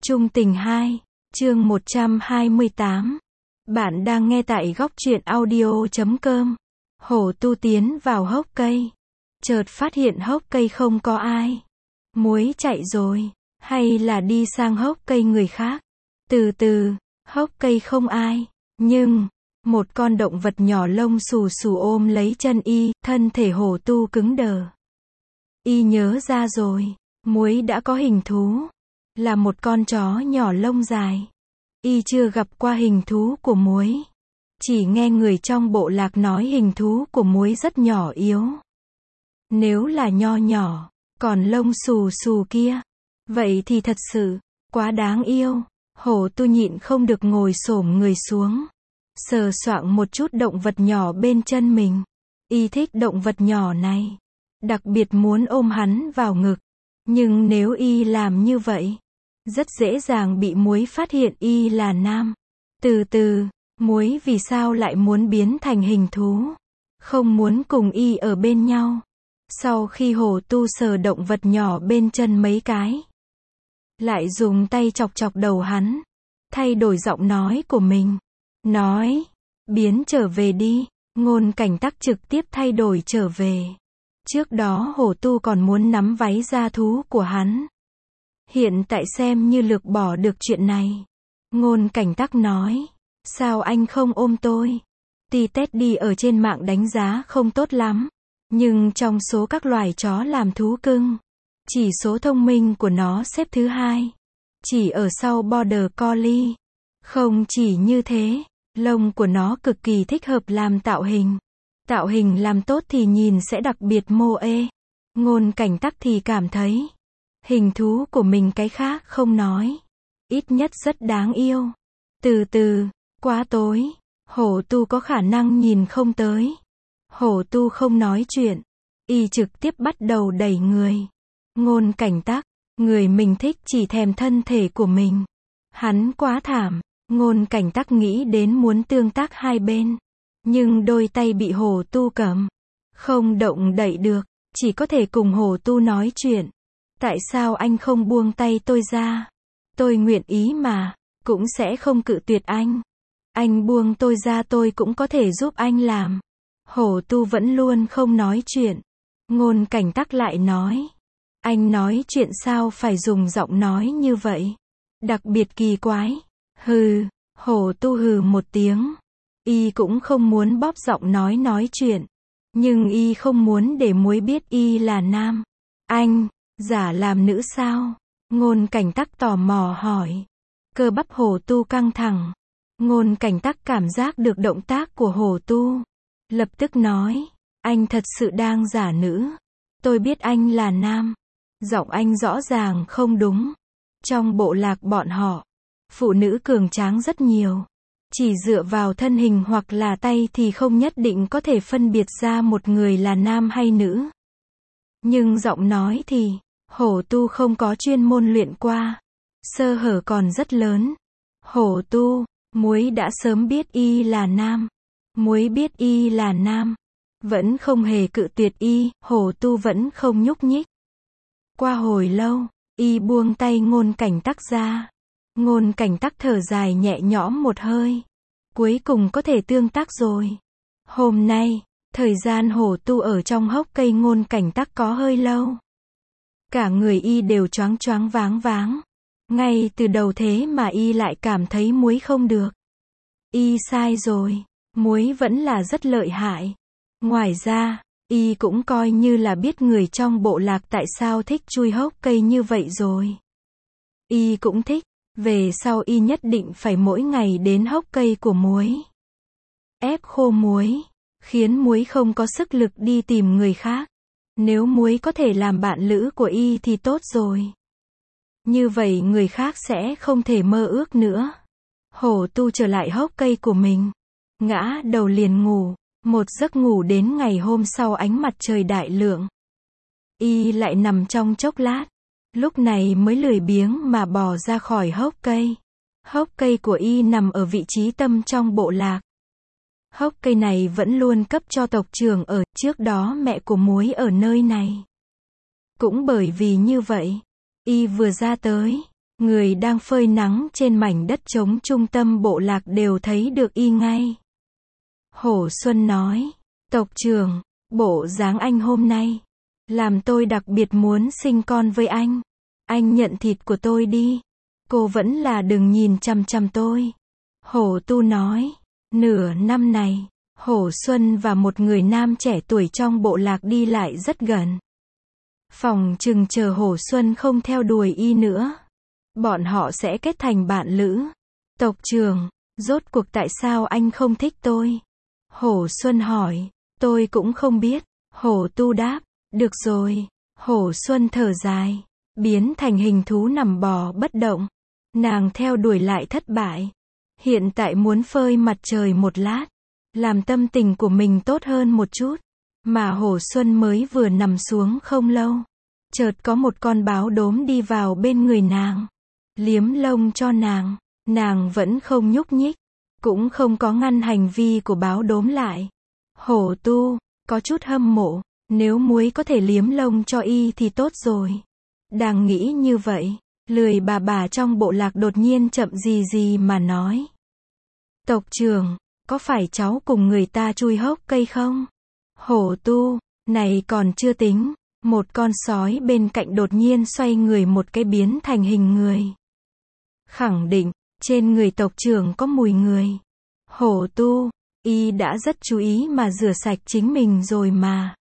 Chung tình 2, chương 128. Bạn đang nghe tại góc truyện audio.com. Hổ Tu tiến vào hốc cây. Chợt phát hiện hốc cây không có ai. Muối chạy rồi, hay là đi sang hốc cây người khác. Từ từ, hốc cây không ai. Nhưng, một con động vật nhỏ lông xù xù ôm lấy chân y, thân thể Hổ Tu cứng đờ. Y nhớ ra rồi, muối đã có hình thú. Là một con chó nhỏ lông dài. Y chưa gặp qua hình thú của muối. Chỉ nghe người trong bộ lạc nói hình thú của muối rất nhỏ yếu. Nếu là nho nhỏ, còn lông xù xù kia, vậy thì thật sự quá đáng yêu. Hổ Tu nhịn không được ngồi xổm người xuống, sờ soạng một chút động vật nhỏ bên chân mình. Y thích động vật nhỏ này, đặc biệt muốn ôm hắn vào ngực. Nhưng nếu y làm như vậy, rất dễ dàng bị muối phát hiện y là nam. Từ từ, muối vì sao lại muốn biến thành hình thú? Không muốn cùng y ở bên nhau. Sau khi Hổ Tu sờ động vật nhỏ bên chân mấy cái, lại dùng tay chọc chọc đầu hắn, thay đổi giọng nói của mình. Nói, biến trở về đi. Ngôn Cảnh Tắc trực tiếp thay đổi trở về. Trước đó Hổ Tu còn muốn nắm váy da thú của hắn. Hiện tại xem như lược bỏ được chuyện này. Ngôn Cảnh Tắc nói, sao anh không ôm tôi? Tuy Teddy ở trên mạng đánh giá không tốt lắm, nhưng trong số các loài chó làm thú cưng, chỉ số thông minh của nó xếp thứ 2, chỉ ở sau Border Collie. Không chỉ như thế, lông của nó cực kỳ thích hợp làm tạo hình. Tạo hình làm tốt thì nhìn sẽ đặc biệt mô ê. Ngôn Cảnh Tắc thì cảm thấy hình thú của mình cái khác không nói, ít nhất rất đáng yêu. Từ từ, quá tối, Hổ Tu có khả năng nhìn không tới. Hổ Tu không nói chuyện, y trực tiếp bắt đầu đẩy người. Ngôn Cảnh Tắc, người mình thích chỉ thèm thân thể của mình. Hắn quá thảm. Ngôn Cảnh Tắc nghĩ đến muốn tương tác hai bên, nhưng đôi tay bị Hổ Tu cầm, không động đậy được, chỉ có thể cùng Hổ Tu nói chuyện. Tại sao anh không buông tay tôi ra? Tôi nguyện ý mà, cũng sẽ không cự tuyệt anh. Anh buông tôi ra tôi cũng có thể giúp anh làm. Hổ Tu vẫn luôn không nói chuyện. Ngôn Cảnh Tắc lại nói, anh nói chuyện sao phải dùng giọng nói như vậy? Đặc biệt kỳ quái. Hừ, Hổ Tu hừ một tiếng. Y cũng không muốn bóp giọng nói chuyện. Nhưng y không muốn để muối biết y là nam. Anh, giả làm nữ sao? Ngôn Cảnh Tắc tò mò hỏi. Cơ bắp Hổ Tu căng thẳng. Ngôn Cảnh Tắc cảm giác được động tác của Hổ Tu. Lập tức nói, anh thật sự đang giả nữ. Tôi biết anh là nam. Giọng anh rõ ràng không đúng. Trong bộ lạc bọn họ, phụ nữ cường tráng rất nhiều. Chỉ dựa vào thân hình hoặc là tay thì không nhất định có thể phân biệt ra một người là nam hay nữ. Nhưng giọng nói thì, Hổ Tu không có chuyên môn luyện qua. Sơ hở còn rất lớn. Hổ Tu, muối đã sớm biết y là nam. Muối biết y là nam, vẫn không hề cự tuyệt y. Hổ Tu vẫn không nhúc nhích. Qua hồi lâu, y buông tay Ngôn Cảnh Tắc ra. Ngôn Cảnh Tắc thở dài nhẹ nhõm một hơi. Cuối cùng có thể tương tác rồi. Hôm nay, thời gian Hổ Tu ở trong hốc cây Ngôn Cảnh Tắc có hơi lâu. Cả người y đều choáng choáng váng váng. Ngay từ đầu thế mà y lại cảm thấy muối không được. Y sai rồi, muối vẫn là rất lợi hại. Ngoài ra, y cũng coi như là biết người trong bộ lạc tại sao thích chui hốc cây như vậy rồi. Y cũng thích. Về sau y nhất định phải mỗi ngày đến hốc cây của muối, ép khô muối, khiến muối không có sức lực đi tìm người khác. Nếu muối có thể làm bạn lữ của y thì tốt rồi. Như vậy người khác sẽ không thể mơ ước nữa. Hổ Tu trở lại hốc cây của mình, ngã đầu liền ngủ. Một giấc ngủ đến ngày hôm sau ánh mặt trời đại lượng. Y lại nằm trong chốc lát. Lúc này mới lười biếng mà bò ra khỏi hốc cây. Hốc cây của y nằm ở vị trí tâm trong bộ lạc. Hốc cây này vẫn luôn cấp cho tộc trưởng ở, trước đó mẹ của muối ở nơi này. Cũng bởi vì như vậy, y vừa ra tới, Người đang phơi nắng trên mảnh đất trống trung tâm bộ lạc đều thấy được y ngay. Hổ Xuân nói, tộc trưởng, bộ dáng anh hôm nay, làm tôi đặc biệt muốn sinh con với anh. Anh nhận thịt của tôi đi. Cô vẫn là đừng nhìn chằm chằm tôi. Hổ Tu nói, nửa năm này, Hổ Xuân và một người nam trẻ tuổi trong bộ lạc đi lại rất gần. Phòng chừng chờ Hổ Xuân không theo đuổi y nữa, bọn họ sẽ kết thành bạn lữ. Tộc trưởng, rốt cuộc tại sao anh không thích tôi? Hổ Xuân hỏi. Tôi cũng không biết. Hổ Tu đáp. Được rồi. Hổ Xuân thở dài, biến thành hình thú nằm bò bất động. Nàng theo đuổi lại thất bại. Hiện tại muốn phơi mặt trời một lát, làm tâm tình của mình tốt hơn một chút. Mà Hổ Xuân mới vừa nằm xuống không lâu, chợt có một con báo đốm đi vào bên người nàng, liếm lông cho nàng. Nàng vẫn không nhúc nhích, cũng không có ngăn hành vi của báo đốm lại. Hổ Tu có chút hâm mộ, nếu muối có thể liếm lông cho y thì tốt rồi. Đang nghĩ như vậy, lười bà trong bộ lạc đột nhiên chậm gì mà nói. Tộc trưởng, có phải cháu cùng người ta chui hốc cây không? Hổ Tu, này còn chưa tính, một con sói bên cạnh đột nhiên xoay người một cái biến thành hình người. Khẳng định, trên người tộc trưởng có mùi người. Hổ Tu, y đã rất chú ý mà rửa sạch chính mình rồi mà.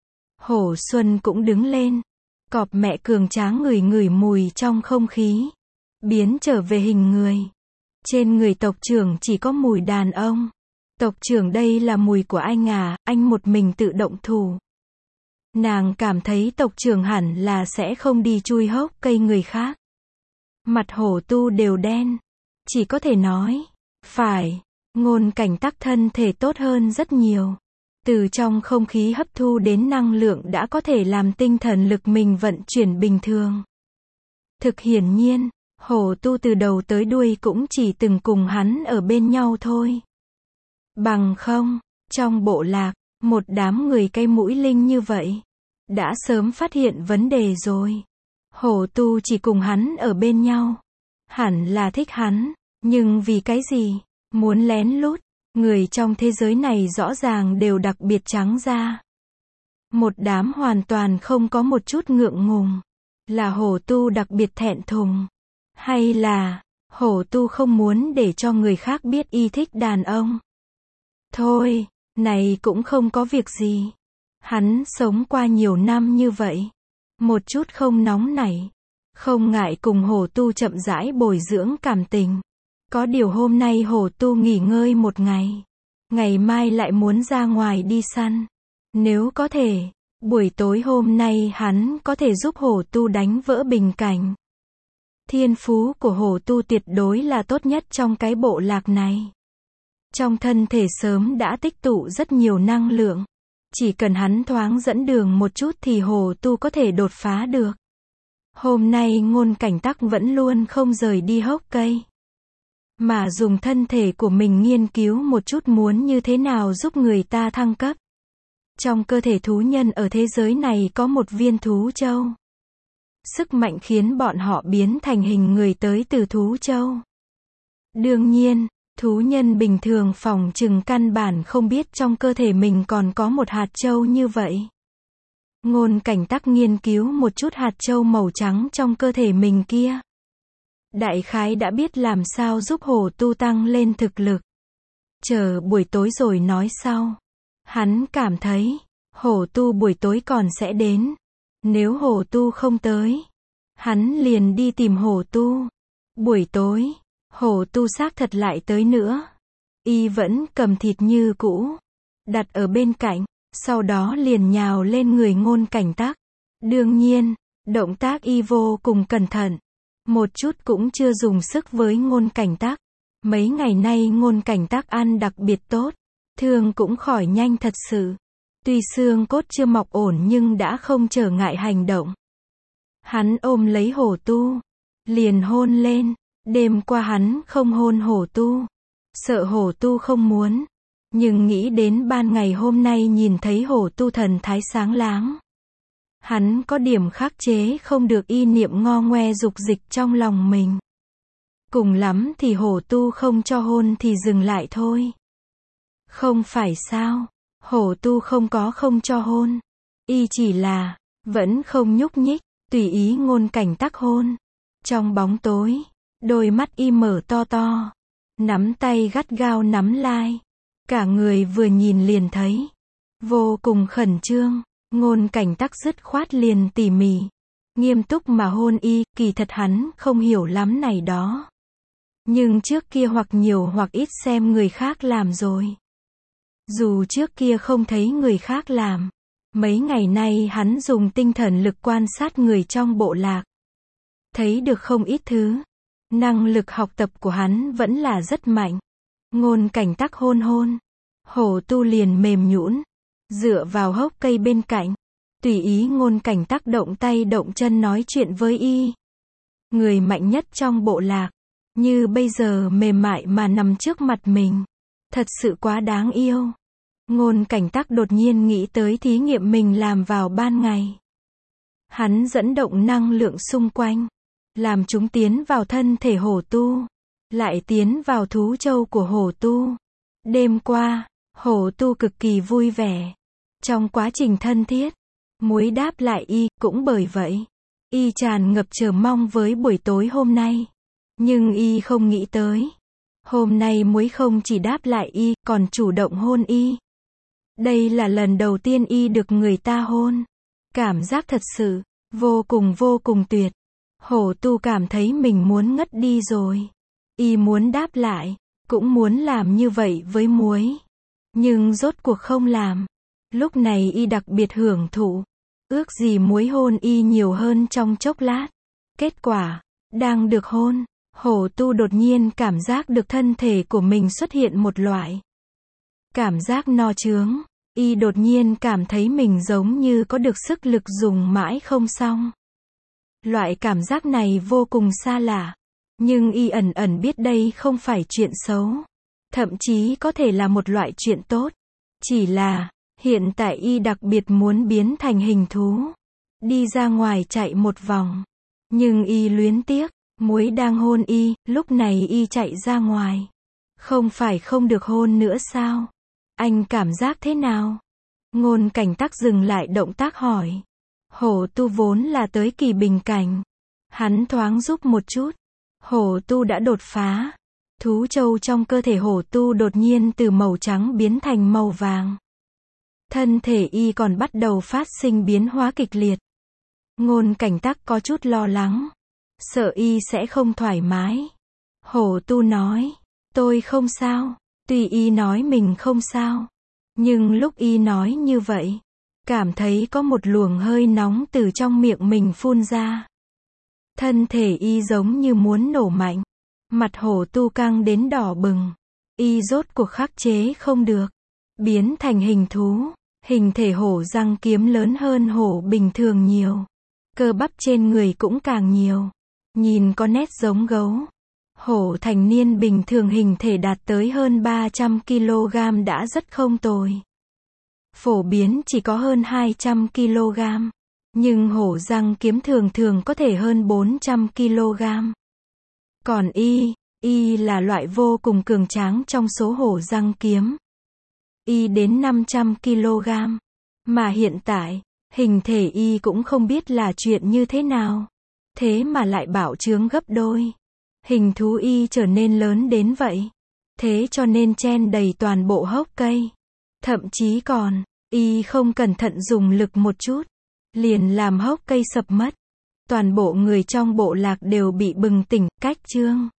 Hổ Xuân cũng đứng lên. Cọp mẹ cường tráng ngửi mùi trong không khí, biến trở về hình người. Trên người tộc trưởng chỉ có mùi đàn ông. Tộc trưởng, đây là mùi của anh à, anh một mình tự động thủ. Nàng cảm thấy tộc trưởng hẳn là sẽ không đi chui hốc cây người khác. Mặt Hổ Tu đều đen, chỉ có thể nói, phải, Ngôn Cảnh Tắc thân thể tốt hơn rất nhiều. Từ trong không khí hấp thu đến năng lượng đã có thể làm tinh thần lực mình vận chuyển bình thường. Thực hiển nhiên, Hổ Tu từ đầu tới đuôi cũng chỉ từng cùng hắn ở bên nhau thôi. Bằng không, trong bộ lạc, một đám người cây mũi linh như vậy, đã sớm phát hiện vấn đề rồi. Hổ Tu chỉ cùng hắn ở bên nhau, hẳn là thích hắn, nhưng vì cái gì? Muốn lén lút. Người trong thế giới này rõ ràng đều đặc biệt trắng da. Một đám hoàn toàn không có một chút ngượng ngùng. Là Hổ Tu đặc biệt thẹn thùng? Hay là, Hổ Tu không muốn để cho người khác biết y thích đàn ông? Thôi, này cũng không có việc gì. Hắn sống qua nhiều năm như vậy. Một chút không nóng nảy. Không ngại cùng Hổ Tu chậm rãi bồi dưỡng cảm tình. Có điều hôm nay Hổ Tu nghỉ ngơi một ngày. Ngày mai lại muốn ra ngoài đi săn. Nếu có thể, buổi tối hôm nay hắn có thể giúp Hổ Tu đánh vỡ bình cảnh. Thiên phú của Hổ Tu tuyệt đối là tốt nhất trong cái bộ lạc này. Trong thân thể sớm đã tích tụ rất nhiều năng lượng. Chỉ cần hắn thoáng dẫn đường một chút thì Hổ Tu có thể đột phá được. Hôm nay Ngôn Cảnh Tắc vẫn luôn không rời đi hốc cây, mà dùng thân thể của mình nghiên cứu một chút muốn như thế nào giúp người ta thăng cấp. Trong cơ thể thú nhân ở thế giới này có một viên thú châu. Sức mạnh khiến bọn họ biến thành hình người tới từ thú châu. Đương nhiên, thú nhân bình thường phỏng chừng căn bản không biết trong cơ thể mình còn có một hạt châu như vậy. Ngôn Cảnh Tắc nghiên cứu một chút hạt châu màu trắng trong cơ thể mình kia. Đại khái đã biết làm sao giúp Hổ Tu tăng lên thực lực. Chờ buổi tối rồi nói sau. Hắn cảm thấy, Hổ Tu buổi tối còn sẽ đến. Nếu Hổ Tu không tới, hắn liền đi tìm Hổ Tu. Buổi tối, Hổ Tu xác thật lại tới nữa. Y vẫn cầm thịt như cũ, đặt ở bên cạnh, sau đó liền nhào lên người Ngôn Cảnh Tắc. Đương nhiên, động tác y vô cùng cẩn thận. Một chút cũng chưa dùng sức với Ngôn Cảnh Tắc. Mấy ngày nay Ngôn Cảnh Tắc ăn đặc biệt tốt, thương cũng khỏi nhanh thật sự. Tuy xương cốt chưa mọc ổn nhưng đã không trở ngại hành động. Hắn ôm lấy Hổ Tu, liền hôn lên. Đêm qua hắn không hôn Hổ Tu, sợ Hổ Tu không muốn, nhưng nghĩ đến ban ngày hôm nay nhìn thấy Hổ Tu thần thái sáng láng, Hắn có điểm khắc chế không được ý niệm ngo ngoe dục dịch trong lòng mình. Cùng lắm thì hổ tu không cho hôn thì dừng lại thôi. Không phải sao, hổ tu không có không cho hôn. Y chỉ là, vẫn không nhúc nhích, tùy ý Ngôn Cảnh Tắc hôn. Trong bóng tối, đôi mắt y mở to to, nắm tay gắt gao nắm lai. Cả người vừa nhìn liền thấy vô cùng khẩn trương. Ngôn Cảnh Tắc dứt khoát liền tỉ mỉ, nghiêm túc mà hôn y. Kỳ thật hắn không hiểu lắm này đó, nhưng trước kia hoặc nhiều hoặc ít xem người khác làm rồi. Dù trước kia không thấy người khác làm, mấy ngày nay hắn dùng tinh thần lực quan sát người trong bộ lạc, thấy được không ít thứ. Năng lực học tập của hắn vẫn là rất mạnh. Ngôn Cảnh Tắc hôn hôn, hổ tu liền mềm nhũn, dựa vào hốc cây bên cạnh, tùy ý Ngôn Cảnh Tắc động tay động chân nói chuyện với y. Người mạnh nhất trong bộ lạc, như bây giờ mềm mại mà nằm trước mặt mình. Thật sự quá đáng yêu. Ngôn Cảnh Tắc đột nhiên nghĩ tới thí nghiệm mình làm vào ban ngày. Hắn dẫn động năng lượng xung quanh, làm chúng tiến vào thân thể hổ tu, lại tiến vào thú châu của hổ tu. Đêm qua, hổ tu cực kỳ vui vẻ. Trong quá trình thân thiết, muối đáp lại y, cũng bởi vậy, y tràn ngập chờ mong với buổi tối hôm nay. Nhưng y không nghĩ tới, hôm nay muối không chỉ đáp lại y, còn chủ động hôn y. Đây là lần đầu tiên y được người ta hôn. Cảm giác thật sự, vô cùng tuyệt. Hổ tu cảm thấy mình muốn ngất đi rồi. Y muốn đáp lại, cũng muốn làm như vậy với muối. Nhưng rốt cuộc không làm. Lúc này y đặc biệt hưởng thụ. Ước gì muối hôn y nhiều hơn trong chốc lát. Kết quả, đang được hôn, hổ tu đột nhiên cảm giác được thân thể của mình xuất hiện một loại cảm giác no chướng. Y đột nhiên cảm thấy mình giống như có được sức lực dùng mãi không xong. Loại cảm giác này vô cùng xa lạ. Nhưng y ẩn ẩn biết đây không phải chuyện xấu. Thậm chí có thể là một loại chuyện tốt. Chỉ là, hiện tại y đặc biệt muốn biến thành hình thú. Đi ra ngoài chạy một vòng. Nhưng y luyến tiếc, muối đang hôn y, lúc này y chạy ra ngoài. Không phải không được hôn nữa sao? Anh cảm giác thế nào? Ngôn Cảnh Tắc dừng lại động tác hỏi. Hổ tu vốn là tới kỳ bình cảnh. Hắn thoáng giúp một chút. Hổ tu đã đột phá. Thú châu trong cơ thể hổ tu đột nhiên từ màu trắng biến thành màu vàng. Thân thể y còn bắt đầu phát sinh biến hóa kịch liệt. Ngôn Cảnh Tắc có chút lo lắng. Sợ y sẽ không thoải mái. Hổ tu nói. Tôi không sao. Tuy y nói mình không sao. Nhưng lúc y nói như vậy, cảm thấy có một luồng hơi nóng từ trong miệng mình phun ra. Thân thể y giống như muốn nổ mạnh. Mặt hổ tu căng đến đỏ bừng. Y rốt cuộc khắc chế không được. Biến thành hình thú. Hình thể hổ răng kiếm lớn hơn hổ bình thường nhiều. Cơ bắp trên người cũng càng nhiều. Nhìn có nét giống gấu. Hổ thành niên bình thường hình thể đạt tới hơn 300 kg đã rất không tồi. Phổ biến chỉ có hơn 200 kg. Nhưng hổ răng kiếm thường thường có thể hơn 400 kg. Còn y là loại vô cùng cường tráng trong số hổ răng kiếm. Y đến 500 kg. Mà hiện tại, hình thể y cũng không biết là chuyện như thế nào. Thế mà lại bạo trướng gấp đôi. Hình thú y trở nên lớn đến vậy. Thế cho nên chen đầy toàn bộ hốc cây. Thậm chí còn, y không cẩn thận dùng lực một chút, liền làm hốc cây sập mất. Toàn bộ người trong bộ lạc đều bị bừng tỉnh, cách chương.